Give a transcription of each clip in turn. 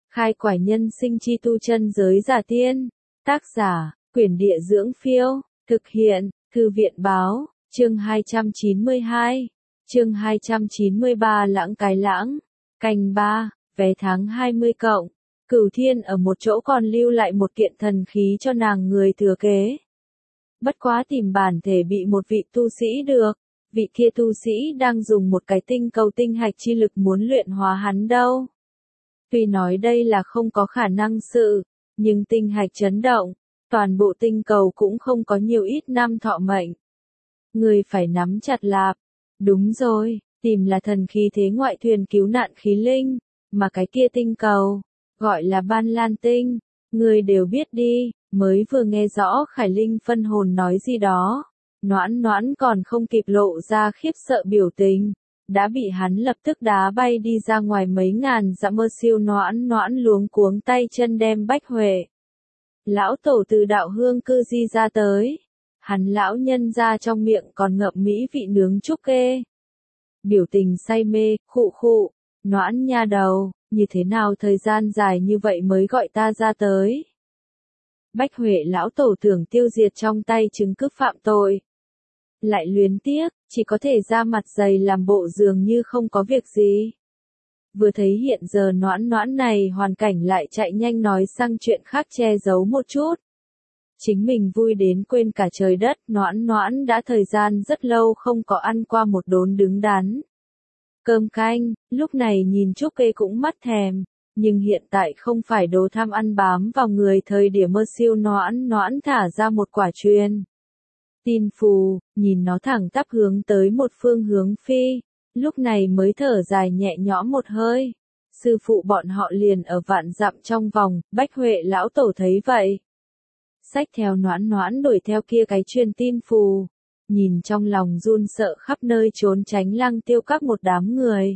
Khai quải nhân sinh chi tu chân giới giả tiên. Tác giả, Quyển Địa Dưỡng Phiêu. Thực hiện, Thư viện Báo. Chương 292. Chương 293 Lãng cái lãng. Canh 3, vé tháng 20 cộng. Cửu Thiên ở một chỗ còn lưu lại một kiện thần khí cho nàng người thừa kế. Bất quá tìm bản thể bị một vị tu sĩ được. Vị kia tu sĩ đang dùng một cái tinh cầu tinh hạch chi lực muốn luyện hóa hắn đâu. Tuy nói đây là không có khả năng sự, nhưng tinh hạch chấn động, toàn bộ tinh cầu cũng không có nhiều ít năm thọ mệnh. Người phải nắm chặt lạp. Đúng rồi, tìm là thần khí thế ngoại thuyền cứu nạn khí linh, mà cái kia tinh cầu, gọi là Ban Lan Tinh. Người đều biết đi, mới vừa nghe rõ Khải Linh phân hồn nói gì đó. Noãn Noãn còn không kịp lộ ra khiếp sợ biểu tình, đã bị hắn lập tức đá bay đi ra ngoài mấy ngàn dặm. Mơ Siêu Noãn Noãn luống cuống tay chân đem Bách Huệ lão tổ từ đạo hương cư di ra tới. Hắn lão nhân ra trong miệng còn ngậm mỹ vị nướng trúc kê. Biểu tình say mê, khụ khụ, Noãn nha đầu, như thế nào thời gian dài như vậy mới gọi ta ra tới. Bách Huệ lão tổ tưởng tiêu diệt trong tay chứng cứ phạm tội. Lại luyến tiếc, chỉ có thể ra mặt dày làm bộ dường như không có việc gì. Vừa thấy hiện giờ Noãn Noãn này hoàn cảnh lại chạy nhanh nói sang chuyện khác che giấu một chút. Chính mình vui đến quên cả trời đất. Noãn Noãn đã thời gian rất lâu không có ăn qua một đốn đứng đắn cơm canh, lúc này nhìn Trúc Kê cũng mắt thèm, nhưng hiện tại không phải đồ tham ăn bám vào người thời điểm. Mơ Siêu Noãn Noãn thả ra một quả truyền tin phù, nhìn nó thẳng tắp hướng tới một phương hướng phi, lúc này mới thở dài nhẹ nhõm một hơi. Sư phụ bọn họ liền ở vạn dặm trong vòng. Bách Huệ lão tổ thấy vậy, xách theo Noãn Noãn đuổi theo kia cái truyền tin phù, nhìn trong lòng run sợ khắp nơi trốn tránh Lăng Tiêu Các một đám người.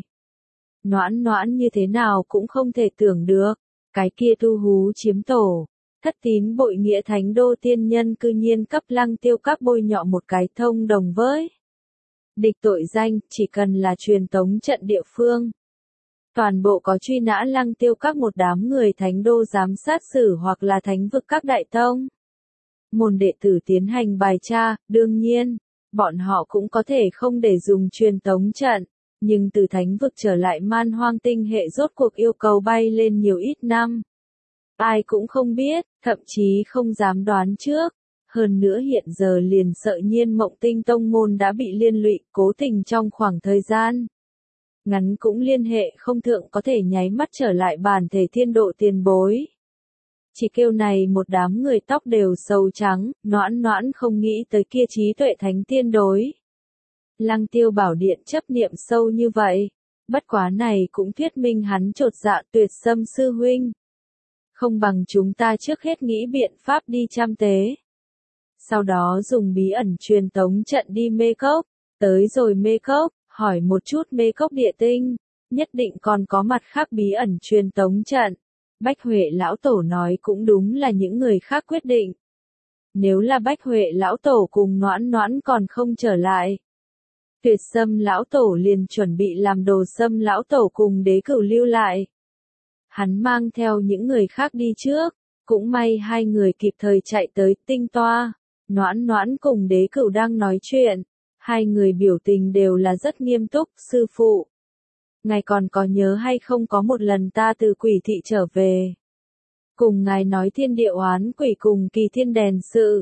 Noãn Noãn như thế nào cũng không thể tưởng được, cái kia tu hú chiếm tổ, thất tín bội nghĩa thánh đô tiên nhân cư nhiên cấp Lăng Tiêu Các bôi nhọ một cái thông đồng với địch tội danh. Chỉ cần là truyền tống trận địa phương, toàn bộ có truy nã Lăng Tiêu Các một đám người thánh đô giám sát xử hoặc là thánh vực các đại tông môn đệ tử tiến hành bài tra. Đương nhiên, bọn họ cũng có thể không để dùng truyền tống trận, nhưng từ thánh vực trở lại Man Hoang tinh hệ rốt cuộc yêu cầu bay lên nhiều ít năm. Ai cũng không biết, thậm chí không dám đoán trước. Hơn nữa hiện giờ liền sợ Nhiên Mộng Tinh tông môn đã bị liên lụy, cố tình trong khoảng thời gian ngắn cũng liên hệ không thượng có thể nháy mắt trở lại bản thể thiên độ tiền bối. Chỉ kêu này một đám người tóc đều sầu trắng. Noãn Noãn không nghĩ tới kia trí tuệ thánh tiên đối Lăng Tiêu Bảo Điện chấp niệm sâu như vậy. Bất quá này cũng thuyết minh hắn chột dạ. Tuyệt Sâm sư huynh, không bằng chúng ta trước hết nghĩ biện pháp đi trăm tế, sau đó dùng bí ẩn truyền tống trận đi Mê Cốc. Tới rồi Mê Cốc, hỏi một chút Mê Cốc địa tinh, nhất định còn có mặt khác bí ẩn truyền tống trận. Bách Huệ lão tổ nói cũng đúng là những người khác quyết định. Nếu là Bách Huệ lão tổ cùng Noãn Noãn còn không trở lại, Tuyệt Sâm lão tổ liền chuẩn bị làm đồ Sâm lão tổ cùng Đế Cửu lưu lại. Hắn mang theo những người khác đi trước, cũng may hai người kịp thời chạy tới tinh toa. Noãn Noãn cùng Đế Cửu đang nói chuyện, hai người biểu tình đều là rất nghiêm túc. Sư phụ, ngài còn có nhớ hay không có một lần ta từ quỷ thị trở về, cùng ngài nói thiên địa oán quỷ cùng kỳ thiên đèn sự.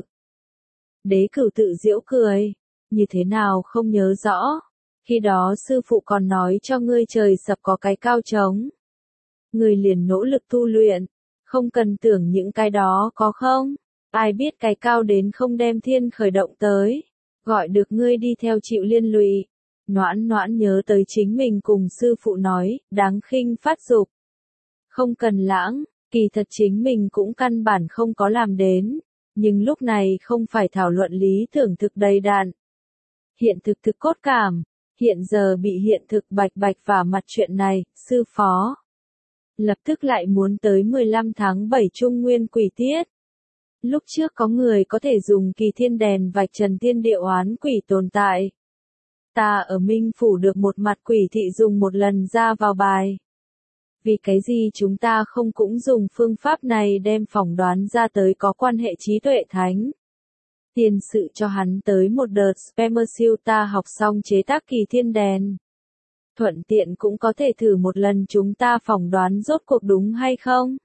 Đế Cửu tự giễu cười, như thế nào không nhớ rõ, khi đó sư phụ còn nói cho ngươi trời sập có cái cao trống, ngươi liền nỗ lực tu luyện, không cần tưởng những cái đó có không, ai biết cái cao đến không đem thiên khởi động tới, gọi được ngươi đi theo chịu liên lụy. Noãn Noãn nhớ tới chính mình cùng sư phụ nói, đáng khinh phát dục, không cần lãng, kỳ thật chính mình cũng căn bản không có làm đến, nhưng lúc này không phải thảo luận lý tưởng thực đầy đặn. Hiện thực thực cốt cảm, hiện giờ bị hiện thực bạch bạch vả mặt chuyện này. Sư phó lập tức lại muốn tới 15 tháng 7 Trung Nguyên quỷ tiết. Lúc trước có người có thể dùng kỳ thiên đèn vạch trần thiên địa oán quỷ tồn tại. Ta ở Minh Phủ được một mặt quỷ thị dùng một lần ra vào bài. Vì cái gì chúng ta không cũng dùng phương pháp này đem phỏng đoán ra tới có quan hệ trí tuệ thánh? Tiền sự cho hắn tới một đợt Spammer siêu ta học xong chế tác kỳ thiên đèn. Thuận tiện cũng có thể thử một lần chúng ta phỏng đoán rốt cuộc đúng hay không.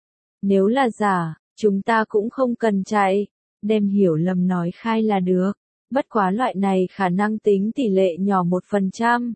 Nếu là giả, chúng ta cũng không cần chạy, đem hiểu lầm nói khai là được. Bất quá loại này khả năng tính tỷ lệ nhỏ 1%.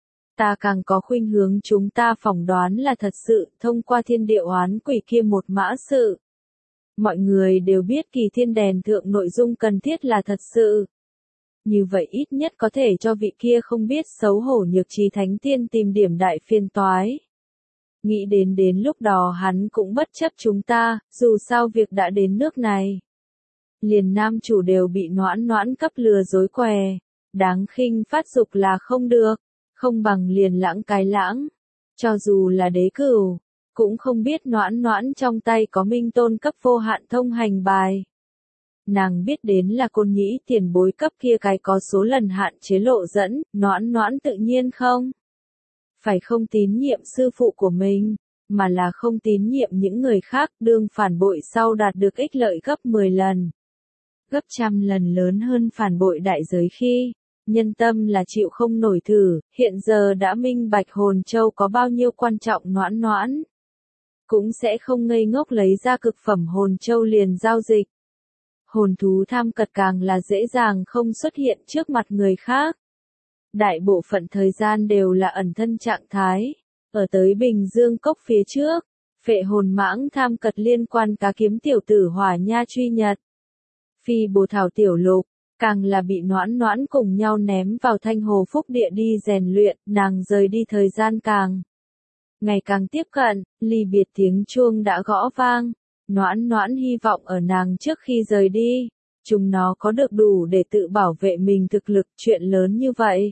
Ta càng có khuynh hướng chúng ta phỏng đoán là thật sự thông qua thiên địa oán quỷ kia một mã sự. Mọi người đều biết kỳ thiên đèn thượng nội dung cần thiết là thật sự. Như vậy ít nhất có thể cho vị kia không biết xấu hổ nhược trí thánh tiên tìm điểm đại phiền toái. Nghĩ đến lúc đó hắn cũng bất chấp chúng ta, dù sao việc đã đến nước này. Liền nam chủ đều bị noãn cấp lừa dối què, đáng khinh phát dục là không được, không bằng liền lãng cái lãng. Cho dù là đế cửu, cũng không biết noãn trong tay có minh tôn cấp vô hạn thông hành bài. Nàng biết đến là Côn Nhĩ tiền bối cấp kia cái có số lần hạn chế lộ dẫn, noãn tự nhiên không. Phải không tín nhiệm sư phụ của mình, mà là không tín nhiệm những người khác đương phản bội sau đạt được ích lợi gấp 10 lần. Gấp trăm lần lớn hơn phản bội đại giới khi, nhân tâm là chịu không nổi thử, hiện giờ đã minh bạch hồn châu có bao nhiêu quan trọng noãn. Cũng sẽ không ngây ngốc lấy ra cực phẩm hồn châu liền giao dịch. Hồn thú tham cật càng là dễ dàng không xuất hiện trước mặt người khác. Đại bộ phận thời gian đều là ẩn thân trạng thái. Ở tới Bình Dương cốc phía trước, phệ hồn mãng tham cật liên quan cá kiếm tiểu tử hỏa nha truy nhật. Phi bồ thảo tiểu lục, càng là bị noãn cùng nhau ném vào thanh hồ phúc địa đi rèn luyện, nàng rời đi thời gian càng ngày càng tiếp cận, ly biệt tiếng chuông đã gõ vang. Noãn hy vọng ở nàng trước khi rời đi, chúng nó có được đủ để tự bảo vệ mình thực lực chuyện lớn như vậy.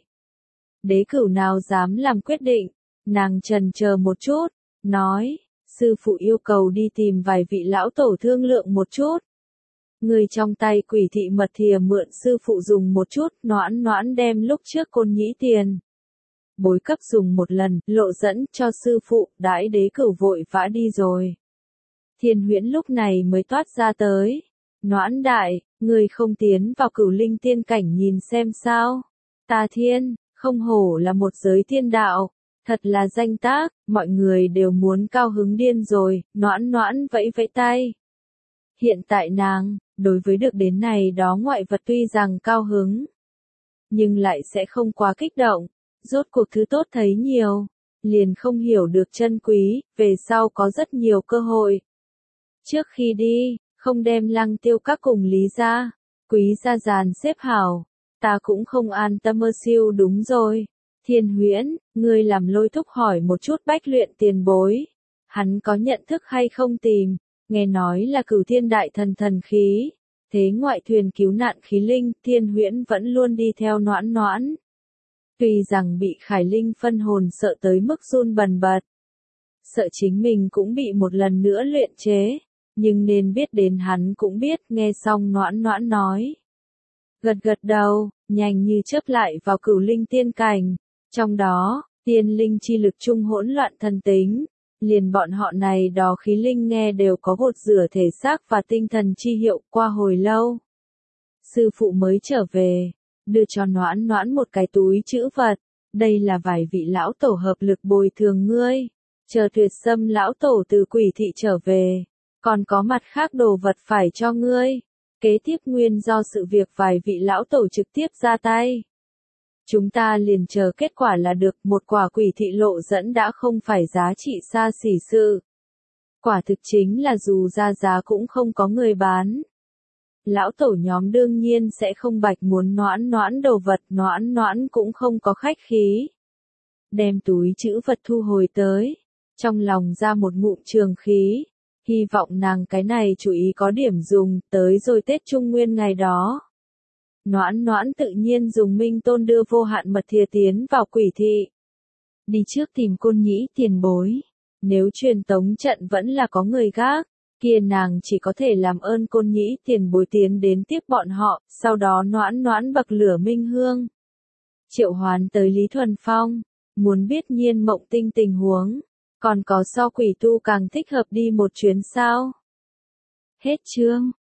Đế cửu nào dám làm quyết định, nàng chần chờ một chút, nói, sư phụ yêu cầu đi tìm vài vị lão tổ thương lượng một chút. Người trong tay quỷ thị mật thìa mượn sư phụ dùng một chút, noãn đem lúc trước Côn Nhĩ tiền bối cấp dùng một lần, lộ dẫn cho sư phụ, đãi đế cửu vội vã đi rồi. Thiên Huyễn lúc này mới toát ra tới. Noãn đại, người không tiến vào Cửu Linh tiên cảnh nhìn xem sao. Ta thiên, không hổ là một giới thiên đạo. Thật là danh tác, mọi người đều muốn cao hứng điên rồi, noãn vẫy tay. Hiện tại nàng, đối với được đến này đó ngoại vật tuy rằng cao hứng, nhưng lại sẽ không quá kích động. Rốt cuộc thứ tốt thấy nhiều, liền không hiểu được chân quý, về sau có rất nhiều cơ hội. Trước khi đi, không đem Lăng Tiêu các cùng Lý gia, Quý gia dàn xếp hảo, ta cũng không an tâm ơ siêu đúng rồi. Thiên Huyễn, ngươi làm Lôi Thúc hỏi một chút Bách Luyện tiền bối. Hắn có nhận thức hay không tìm, nghe nói là Cửu Thiên đại thần khí, thế ngoại thuyền cứu nạn khí linh, Thiên Huyễn vẫn luôn đi theo noãn. Tuy rằng bị Khải Linh phân hồn sợ tới mức run bần bật, sợ chính mình cũng bị một lần nữa luyện chế, nhưng nên biết đến hắn cũng biết, nghe xong noãn nói. Gật đầu, nhanh như chớp lại vào Cửu Linh tiên cảnh, trong đó, tiên linh chi lực chung hỗn loạn thần tính, liền bọn họ này đó khí linh nghe đều có gột rửa thể xác và tinh thần chi hiệu qua hồi lâu. Sư phụ mới trở về, đưa cho noãn một cái túi trữ vật, đây là vài vị lão tổ hợp lực bồi thường ngươi, chờ Tuyệt Sâm lão tổ từ quỷ thị trở về, còn có mặt khác đồ vật phải cho ngươi. Kế tiếp nguyên do sự việc vài vị lão tổ trực tiếp ra tay. Chúng ta liền chờ kết quả là được, một quả quỷ thị lộ dẫn đã không phải giá trị xa xỉ sự. Quả thực chính là dù ra giá cũng không có người bán. Lão tổ nhóm đương nhiên sẽ không bạch muốn noãn đồ vật, noãn cũng không có khách khí. Đem túi trữ vật thu hồi tới, trong lòng ra một ngụm trường khí, hy vọng nàng cái này chú ý có điểm dùng, tới rồi Tết Trung Nguyên ngày đó. Noãn tự nhiên dùng Minh Tôn đưa vô hạn mật thìa tiến vào quỷ thị. Đi trước tìm Côn Nhĩ tiền bối, nếu truyền tống trận vẫn là có người gác, kia nàng chỉ có thể làm ơn Côn Nhĩ tiền bối tiến đến tiếp bọn họ, sau đó noãn bậc lửa minh hương. Triệu Hoán tới Lý Thuần Phong, muốn biết Nhiên Mộng Tinh tình huống, Còn có so quỷ tu càng thích hợp đi một chuyến sao? Hết chương.